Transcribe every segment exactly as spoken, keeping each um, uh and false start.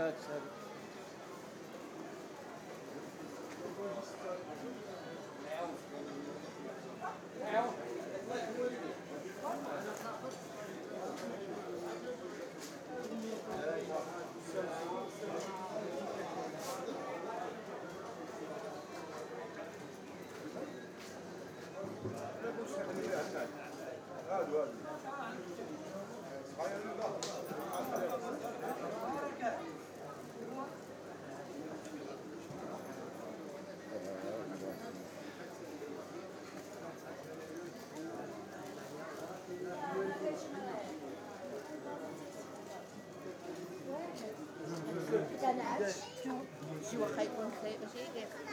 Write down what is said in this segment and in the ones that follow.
شي واخا يكون خايب ماشي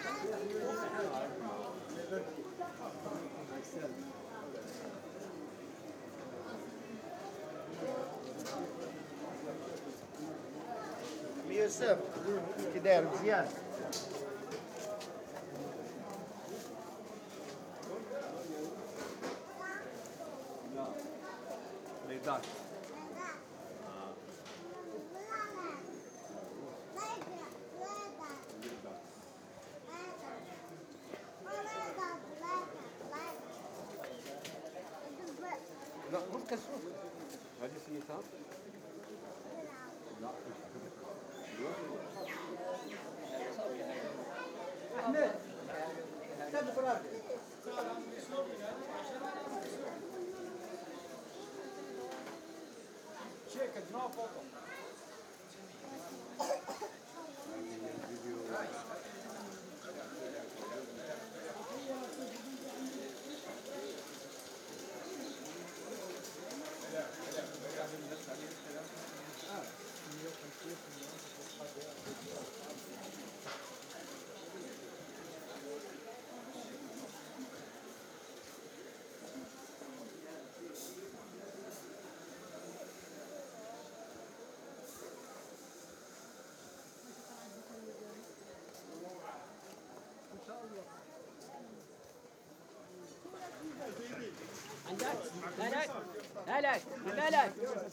يوسف كي داير مزيان ريداك لا مش كسوف هذه سيتها لا احمد كتب فراد شيك نو فوتو عندك مالك مالك مالك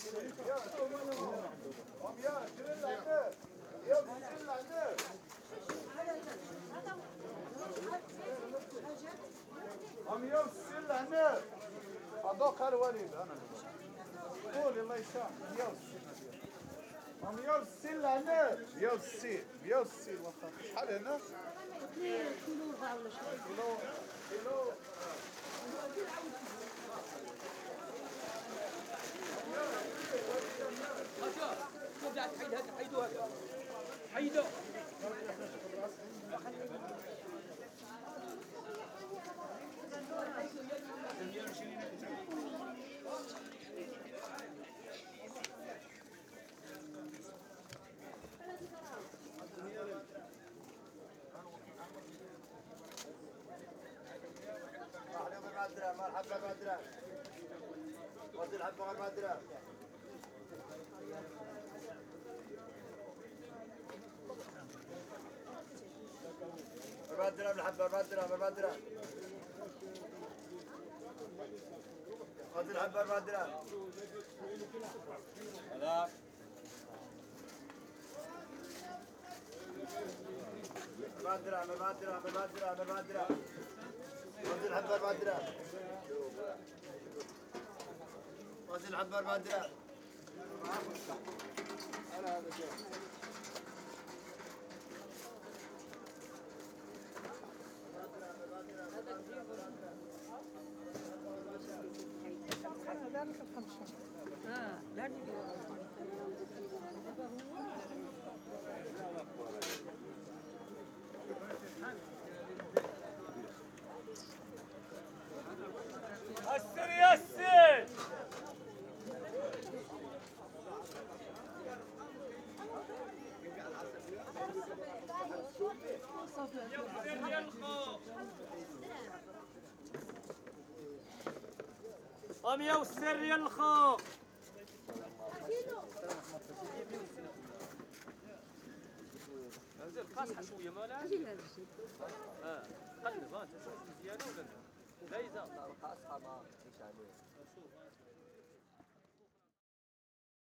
هم يوصل هنا هذوك الوليد انا قول الله يسامح يوصل هم يوصل هنا يوصل يوصل واخا شحال هنا كيلو ولا شحال كيلو كيلو هذا حيد هذا حيدو هذا حيدو مرحبا بدرا وصل حبة بدرا بدرا بالحبة بدرا بدرا وصل حبة بدرا هذا بدرا بدرا بدرا بدرا وصل حبة بدرا وصل حبة بدرا أنا هذا شيء اه لا يسر يسر قم يوسر يا الخو انزل قاصحه شويه مالها اه قلب ها تشوف مزيانه ولا لا لا اذا قاصحه ما فيش عليه